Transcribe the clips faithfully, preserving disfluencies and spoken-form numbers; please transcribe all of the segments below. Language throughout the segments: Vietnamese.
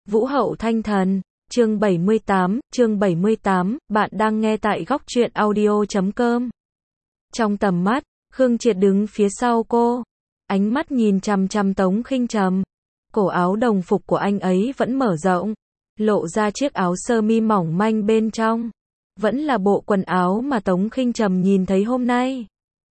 Vũ hậu thanh thần, chương bảy mươi tám, chương bảy mươi tám, bạn đang nghe tại góc truyện audio chấm com. Trong tầm mắt, Khương Triệt đứng phía sau cô, ánh mắt nhìn chằm chằm Tống Khinh Trầm. Cổ áo đồng phục của anh ấy vẫn mở rộng, lộ ra chiếc áo sơ mi mỏng manh bên trong. Vẫn là bộ quần áo mà Tống Khinh Trầm nhìn thấy hôm nay.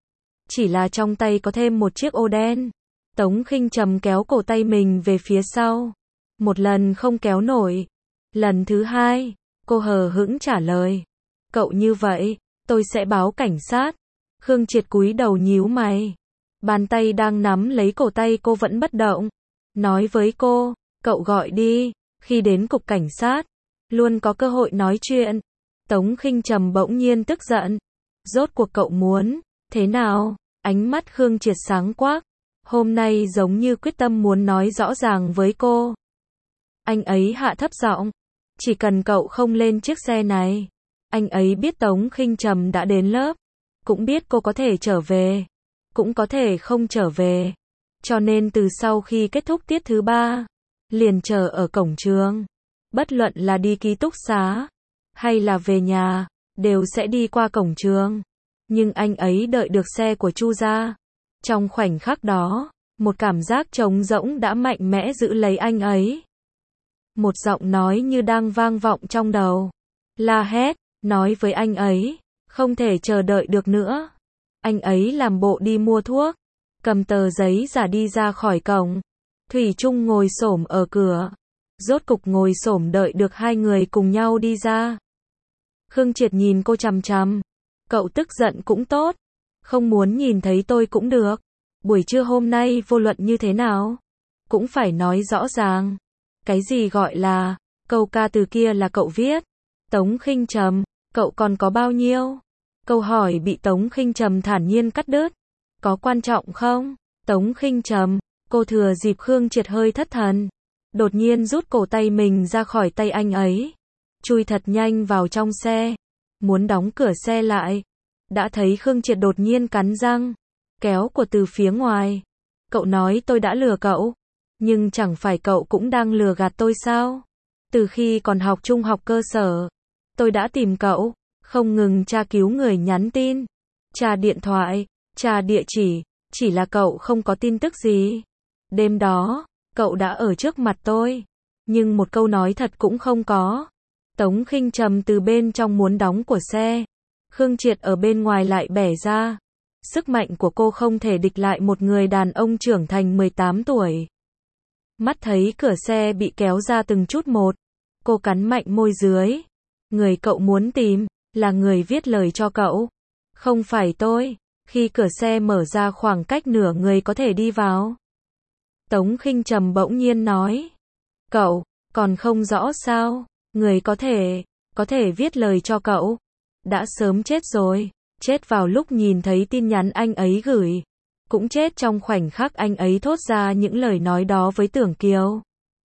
Chỉ là trong tay có thêm một chiếc ô đen. Tống Khinh Trầm kéo cổ tay mình về phía sau. Một lần không kéo nổi. Lần thứ hai, cô hờ hững trả lời. Cậu như vậy, tôi sẽ báo cảnh sát. Khương Triệt cúi đầu nhíu mày. Bàn tay đang nắm lấy cổ tay cô vẫn bất động. Nói với cô, cậu gọi đi, khi đến cục cảnh sát, luôn có cơ hội nói chuyện. Tống Khinh Trầm bỗng nhiên tức giận. Rốt cuộc cậu muốn, thế nào? Ánh mắt Khương Triệt sáng quắc. Hôm nay giống như quyết tâm muốn nói rõ ràng với cô. Anh ấy hạ thấp giọng. Chỉ cần cậu không lên chiếc xe này. Anh ấy biết Tống Khinh Trầm đã đến lớp. Cũng biết cô có thể trở về. Cũng có thể không trở về. Cho nên từ sau khi kết thúc tiết thứ ba, liền chờ ở cổng trường. Bất luận là đi ký túc xá, hay là về nhà, đều sẽ đi qua cổng trường. Nhưng anh ấy đợi được xe của Chu gia. Trong khoảnh khắc đó, một cảm giác trống rỗng đã mạnh mẽ giữ lấy anh ấy. Một giọng nói như đang vang vọng trong đầu. La hét, nói với anh ấy, không thể chờ đợi được nữa. Anh ấy làm bộ đi mua thuốc, cầm tờ giấy giả đi ra khỏi cổng. Thủy Trung ngồi xổm ở cửa. Rốt cục ngồi xổm đợi được hai người cùng nhau đi ra. Khương Triệt nhìn cô chằm chằm. Cậu tức giận cũng tốt. Không muốn nhìn thấy tôi cũng được. Buổi trưa hôm nay vô luận như thế nào, cũng phải nói rõ ràng. Cái gì gọi là, câu ca từ kia là cậu viết. Tống Khinh Trầm, cậu còn có bao nhiêu? Câu hỏi bị Tống Khinh Trầm thản nhiên cắt đứt. Có quan trọng không? Tống Khinh Trầm, cô thừa dịp Khương Triệt hơi thất thần. Đột nhiên rút cổ tay mình ra khỏi tay anh ấy. Chui thật nhanh vào trong xe. Muốn đóng cửa xe lại. Đã thấy Khương Triệt đột nhiên cắn răng. Kéo của từ phía ngoài. Cậu nói tôi đã lừa cậu. Nhưng chẳng phải cậu cũng đang lừa gạt tôi sao? Từ khi còn học trung học cơ sở, tôi đã tìm cậu. Không ngừng tra cứu người nhắn tin. Tra điện thoại. Tra địa chỉ. Chỉ là cậu không có tin tức gì. Đêm đó, cậu đã ở trước mặt tôi. Nhưng một câu nói thật cũng không có. Tống Khinh Trầm từ bên trong muốn đóng của xe. Khương Triệt ở bên ngoài lại bẻ ra. Sức mạnh của cô không thể địch lại một người đàn ông trưởng thành mười tám tuổi. Mắt thấy cửa xe bị kéo ra từng chút một. Cô cắn mạnh môi dưới. Người cậu muốn tìm, là người viết lời cho cậu. Không phải tôi. Khi cửa xe mở ra khoảng cách nửa người có thể đi vào. Tống Khinh Trầm bỗng nhiên nói. Cậu, còn không rõ sao? Người có thể, có thể viết lời cho cậu. Đã sớm chết rồi. Chết vào lúc nhìn thấy tin nhắn anh ấy gửi. Cũng chết trong khoảnh khắc anh ấy thốt ra những lời nói đó với Tưởng Kiều.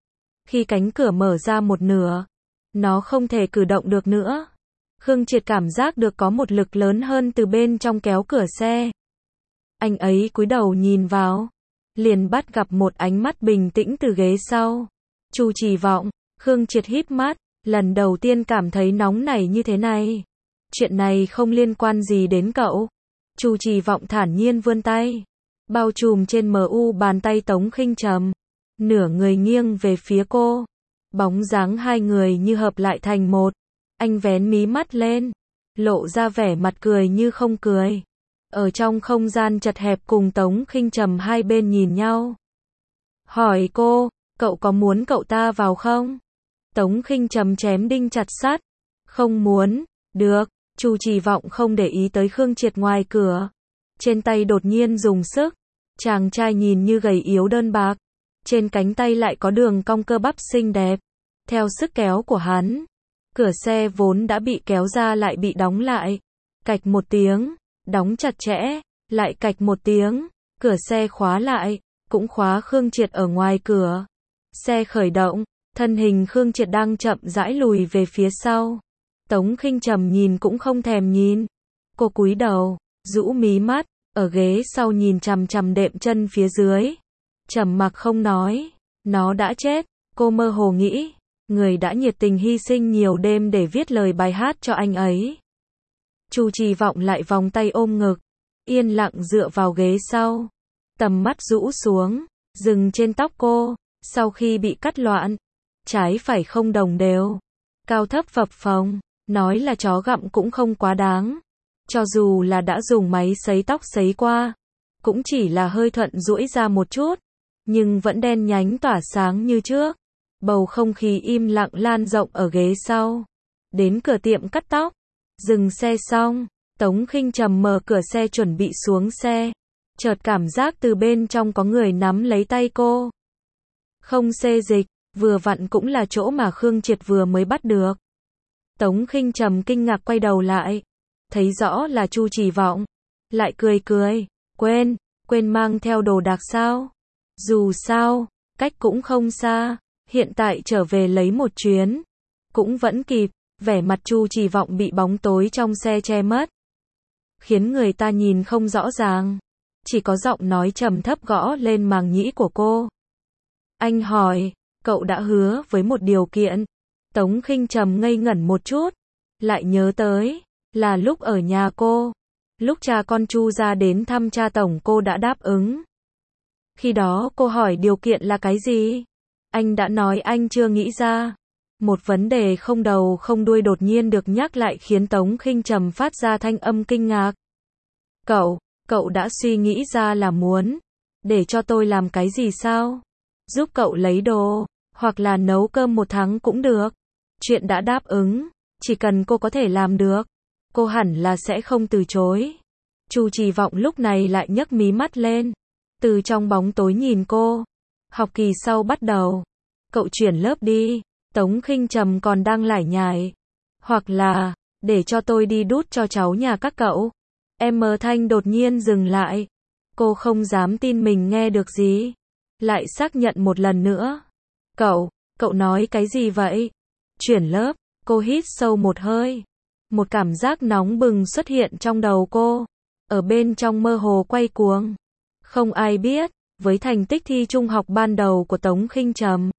Khi cánh cửa mở ra một nửa, nó không thể cử động được nữa. Khương Triệt cảm giác được có một lực lớn hơn từ bên trong kéo cửa xe. Anh ấy cúi đầu nhìn vào. Liền bắt gặp một ánh mắt bình tĩnh từ ghế sau. Chu Chỉ Vọng. Khương Triệt híp mắt. Lần đầu tiên cảm thấy nóng nảy như thế này. Chuyện này không liên quan gì đến cậu. Chu Chỉ Vọng thản nhiên vươn tay. Bao trùm trên mờ u bàn tay Tống Khinh Trầm. Nửa người nghiêng về phía cô. Bóng dáng hai người như hợp lại thành một. Anh vén mí mắt lên. Lộ ra vẻ mặt cười như không cười. Ở trong không gian chật hẹp cùng Tống Khinh Trầm hai bên nhìn nhau. Hỏi cô, cậu có muốn cậu ta vào không? Tống Khinh Trầm chém đinh chặt sắt. Không muốn. Được. Chu Chỉ Vọng không để ý tới Khương Triệt ngoài cửa. Trên tay đột nhiên dùng sức. Chàng trai nhìn như gầy yếu đơn bạc. Trên cánh tay lại có đường cong cơ bắp xinh đẹp. Theo sức kéo của hắn, cửa xe vốn đã bị kéo ra lại bị đóng lại. Cạch một tiếng, đóng chặt chẽ, lại cạch một tiếng, cửa xe khóa lại, cũng khóa Khương Triệt ở ngoài cửa. Xe khởi động, thân hình Khương Triệt đang chậm rãi lùi về phía sau. Tống Khinh Trầm nhìn cũng không thèm nhìn. Cô cúi đầu, rũ mí mắt, ở ghế sau nhìn chằm chằm đệm chân phía dưới. Trầm mặc không nói. Nó đã chết, cô mơ hồ nghĩ. người đã nhiệt tình hy sinh nhiều đêm để viết lời bài hát cho anh ấy. Chu Trì Vọng lại vòng tay ôm ngực, yên lặng dựa vào ghế sau, tầm mắt rũ xuống, dừng trên tóc cô, sau khi bị cắt loạn, trái phải không đồng đều, cao thấp phập phồng, nói là chó gặm cũng không quá đáng. Cho dù là đã dùng máy sấy tóc sấy qua, cũng chỉ là hơi thuận duỗi ra một chút, nhưng vẫn đen nhánh tỏa sáng như trước. Bầu không khí im lặng lan rộng ở ghế sau. Đến cửa tiệm cắt tóc, dừng xe xong, Tống Khinh Trầm mở cửa xe chuẩn bị xuống xe, chợt cảm giác từ bên trong có người nắm lấy tay cô. Không xê dịch, vừa vặn cũng là chỗ mà Khương Triệt vừa mới bắt được. Tống Khinh Trầm kinh ngạc quay đầu lại, thấy rõ là Chu Trì Vọng, lại cười cười, quên, quên mang theo đồ đạc sao? Dù sao, cách cũng không xa, hiện tại trở về lấy một chuyến, cũng vẫn kịp. Vẻ mặt Chu Trì Vọng bị bóng tối trong xe che mất, khiến người ta nhìn không rõ ràng, chỉ có giọng nói trầm thấp gõ lên màng nhĩ của cô. Anh hỏi, cậu đã hứa với một điều kiện. Tống Khinh Trầm ngây ngẩn một chút, lại nhớ tới, là lúc ở nhà cô, lúc cha con Chu ra đến thăm cha tổng cô đã đáp ứng. Khi đó cô hỏi điều kiện là cái gì? Anh đã nói anh chưa nghĩ ra. Một vấn đề không đầu không đuôi đột nhiên được nhắc lại khiến Tống Khinh Trầm phát ra thanh âm kinh ngạc. Cậu, cậu đã suy nghĩ ra là muốn để cho tôi làm cái gì sao? Giúp cậu lấy đồ, hoặc là nấu cơm một tháng cũng được. Chuyện đã đáp ứng, chỉ cần cô có thể làm được, cô hẳn là sẽ không từ chối. Chu Trì Vọng lúc này lại nhấc mí mắt lên, từ trong bóng tối nhìn cô. Học kỳ sau bắt đầu, cậu chuyển lớp đi. Tống Khinh Trầm còn đang lải nhải. Hoặc là, để cho tôi đi đút cho cháu nhà các cậu. Em Thanh đột nhiên dừng lại. Cô không dám tin mình nghe được gì. Lại xác nhận một lần nữa. Cậu, cậu nói cái gì vậy? Chuyển lớp, cô hít sâu một hơi. Một cảm giác nóng bừng xuất hiện trong đầu cô. Ở bên trong mơ hồ quay cuồng. Không ai biết, với thành tích thi trung học ban đầu của Tống Khinh Trầm,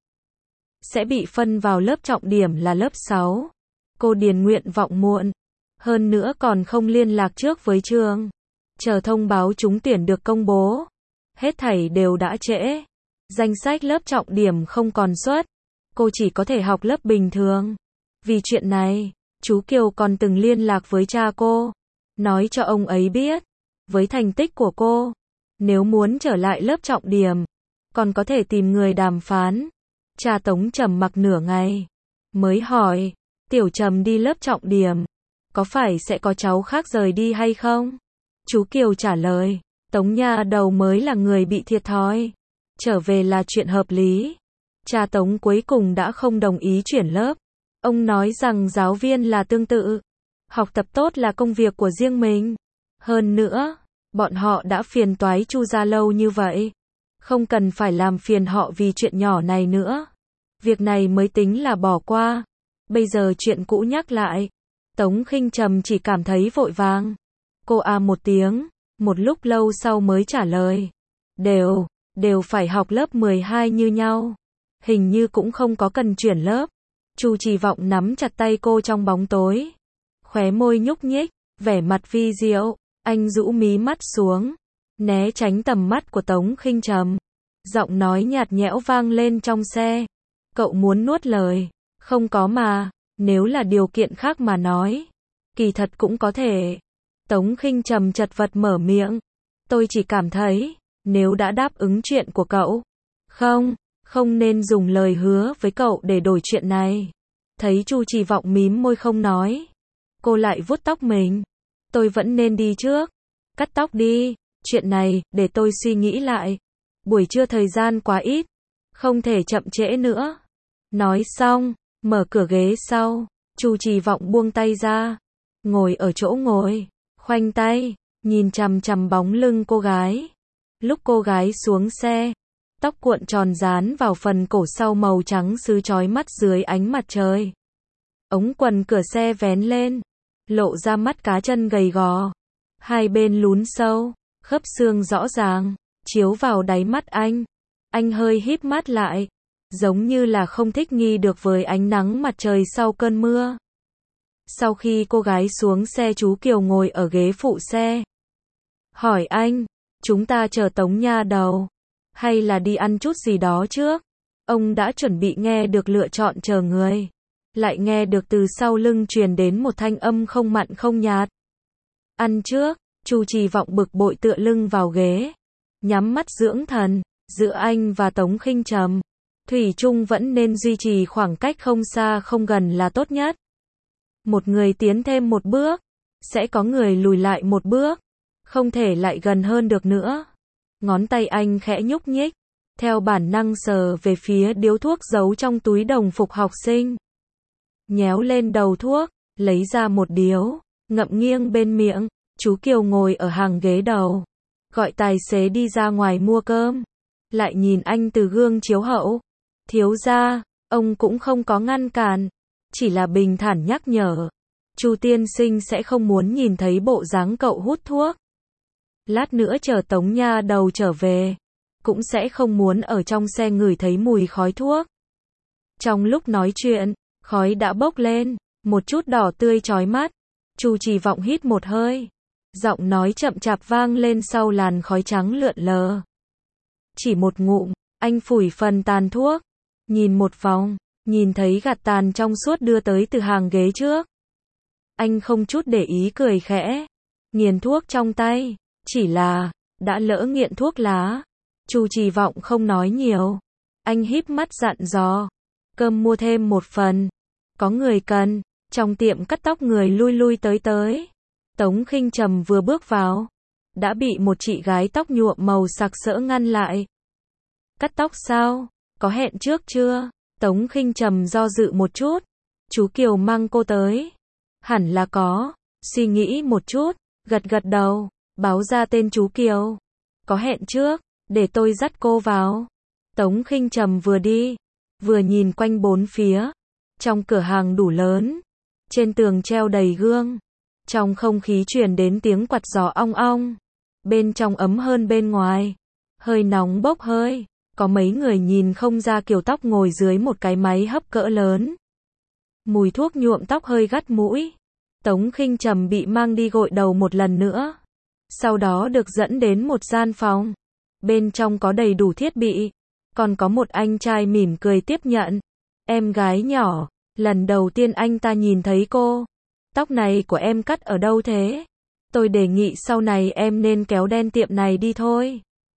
sẽ bị phân vào lớp trọng điểm là lớp sáu. Cô điền nguyện vọng muộn, hơn nữa còn không liên lạc trước với trường. Chờ thông báo trúng tuyển được công bố, hết thảy đều đã trễ. Danh sách lớp trọng điểm không còn xuất, cô chỉ có thể học lớp bình thường. Vì chuyện này, chú Kiều còn từng liên lạc với cha cô, nói cho ông ấy biết, với thành tích của cô, nếu muốn trở lại lớp trọng điểm, còn có thể tìm người đàm phán. Cha Tống trầm mặc nửa ngày, mới hỏi, Tiểu Trầm đi lớp trọng điểm, có phải sẽ có cháu khác rời đi hay không? Chú Kiều trả lời, Tống nha đầu mới là người bị thiệt thòi, trở về là chuyện hợp lý. Cha Tống cuối cùng đã không đồng ý chuyển lớp. Ông nói rằng giáo viên là tương tự, học tập tốt là công việc của riêng mình. Hơn nữa, bọn họ đã phiền toái Chu gia lâu như vậy, không cần phải làm phiền họ vì chuyện nhỏ này nữa. Việc này mới tính là bỏ qua. Bây giờ chuyện cũ nhắc lại. Tống Khinh Trầm chỉ cảm thấy vội vàng. Cô à một tiếng, một lúc lâu sau mới trả lời. Đều, đều phải học lớp mười hai như nhau. Hình như cũng không có cần chuyển lớp. Chu Trì Vọng nắm chặt tay cô trong bóng tối. Khóe môi nhúc nhích, vẻ mặt vi diệu. Anh rũ mí mắt xuống, né tránh tầm mắt của Tống Khinh Trầm. Giọng nói nhạt nhẽo vang lên trong xe. Cậu muốn nuốt lời? Không có mà, nếu là điều kiện khác mà nói, kỳ thật cũng có thể. Tống Khinh Trầm chật vật mở miệng. Tôi chỉ cảm thấy, nếu đã đáp ứng chuyện của cậu, không, không nên dùng lời hứa với cậu để đổi chuyện này. Thấy Chu Trì Vọng mím môi không nói, cô lại vuốt tóc mình. Tôi vẫn nên đi trước. Cắt tóc đi, chuyện này, để tôi suy nghĩ lại. Buổi trưa thời gian quá ít, không thể chậm trễ nữa. Nói xong, mở cửa ghế sau, Chu Trì Vọng buông tay ra, ngồi ở chỗ ngồi, khoanh tay, nhìn chằm chằm bóng lưng cô gái. Lúc cô gái xuống xe, tóc cuộn tròn dán vào phần cổ sau màu trắng sứ chói mắt dưới ánh mặt trời. Ống quần cửa xe vén lên, lộ ra mắt cá chân gầy gò, hai bên lún sâu, khớp xương rõ ràng, chiếu vào đáy mắt anh. Anh hơi híp mắt lại, giống như là không thích nghi được với ánh nắng mặt trời sau cơn mưa. Sau khi cô gái xuống xe, chú Kiều ngồi ở ghế phụ xe. Hỏi anh, chúng ta chờ Tống nha đầu, hay là đi ăn chút gì đó trước? Ông đã chuẩn bị nghe được lựa chọn chờ người. Lại nghe được từ sau lưng truyền đến một thanh âm không mặn không nhạt. Ăn trước, Chu Trì Vọng bực bội tựa lưng vào ghế. Nhắm mắt dưỡng thần, giữa anh và Tống Khinh Trầm. Thủy chung vẫn nên duy trì khoảng cách không xa không gần là tốt nhất. Một người tiến thêm một bước, sẽ có người lùi lại một bước. Không thể lại gần hơn được nữa. Ngón tay anh khẽ nhúc nhích, theo bản năng sờ về phía điếu thuốc giấu trong túi đồng phục học sinh. Nhéo lên đầu thuốc, lấy ra một điếu, ngậm nghiêng bên miệng. Chú Kiều ngồi ở hàng ghế đầu, gọi tài xế đi ra ngoài mua cơm. Lại nhìn anh từ gương chiếu hậu. Thiếu gia, ông cũng không có ngăn cản, chỉ là bình thản nhắc nhở. Chu tiên sinh sẽ không muốn nhìn thấy bộ dáng cậu hút thuốc. Lát nữa chờ Tống nha đầu trở về, cũng sẽ không muốn ở trong xe ngửi thấy mùi khói thuốc. Trong lúc nói chuyện, khói đã bốc lên, một chút đỏ tươi chói mắt. Chu Trì Vọng hít một hơi, giọng nói chậm chạp vang lên sau làn khói trắng lượn lờ. Chỉ một ngụm, anh phủi phần tàn thuốc, nhìn một vòng, nhìn thấy gạt tàn trong suốt đưa tới từ hàng ghế trước. Anh không chút để ý cười khẽ, nghiền thuốc trong tay, chỉ là, đã lỡ nghiện thuốc lá. Chu Trì Vọng không nói nhiều, anh híp mắt dặn dò, cơm mua thêm một phần, có người cần. Trong tiệm cắt tóc người lui lui tới tới. Tống Khinh Trầm vừa bước vào, đã bị một chị gái tóc nhuộm màu sặc sỡ ngăn lại. Cắt tóc sao? Có hẹn trước chưa? Tống Khinh Trầm do dự một chút. Chú Kiều mang cô tới. Hẳn là có. Suy nghĩ một chút, gật gật đầu, báo ra tên chú Kiều. Có hẹn trước, để tôi dắt cô vào. Tống Khinh Trầm vừa đi, vừa nhìn quanh bốn phía. Trong cửa hàng đủ lớn, trên tường treo đầy gương. Trong không khí truyền đến tiếng quạt gió ong ong. Bên trong ấm hơn bên ngoài. Hơi nóng bốc hơi. Có mấy người nhìn không ra kiểu tóc ngồi dưới một cái máy hấp cỡ lớn. Mùi thuốc nhuộm tóc hơi gắt mũi. Tống Khinh Trầm bị mang đi gội đầu một lần nữa. Sau đó được dẫn đến một gian phòng. Bên trong có đầy đủ thiết bị. Còn có một anh trai mỉm cười tiếp nhận. Em gái nhỏ, lần đầu tiên anh ta nhìn thấy cô. Tóc này của em cắt ở đâu thế? Tôi đề nghị sau này em nên kéo đen tiệm này đi thôi.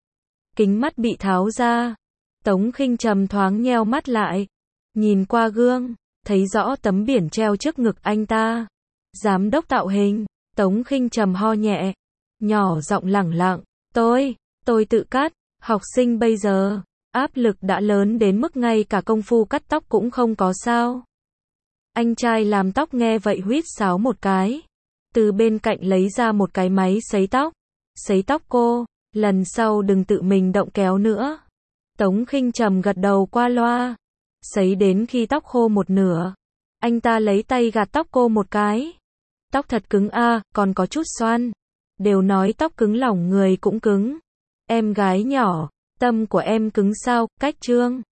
Kính mắt bị tháo ra. Tống Khinh Trầm thoáng nheo mắt lại. Nhìn qua gương, thấy rõ tấm biển treo trước ngực anh ta. Giám đốc tạo hình. Tống Khinh Trầm ho nhẹ, nhỏ giọng lẳng lặng. Tôi, tôi tự cắt. Học sinh bây giờ, áp lực đã lớn đến mức ngay cả công phu cắt tóc cũng không có sao. Anh trai làm tóc nghe vậy huýt sáo một cái. Từ bên cạnh lấy ra một cái máy sấy tóc. Sấy tóc cô, lần sau đừng tự mình động kéo nữa. Tống Khinh Trầm gật đầu qua loa. Sấy đến khi tóc khô một nửa. Anh ta lấy tay gạt tóc cô một cái. Tóc thật cứng a, à, còn có chút xoăn. Đều nói tóc cứng lỏng người cũng cứng. Em gái nhỏ, tâm của em cứng sao? Cách Trương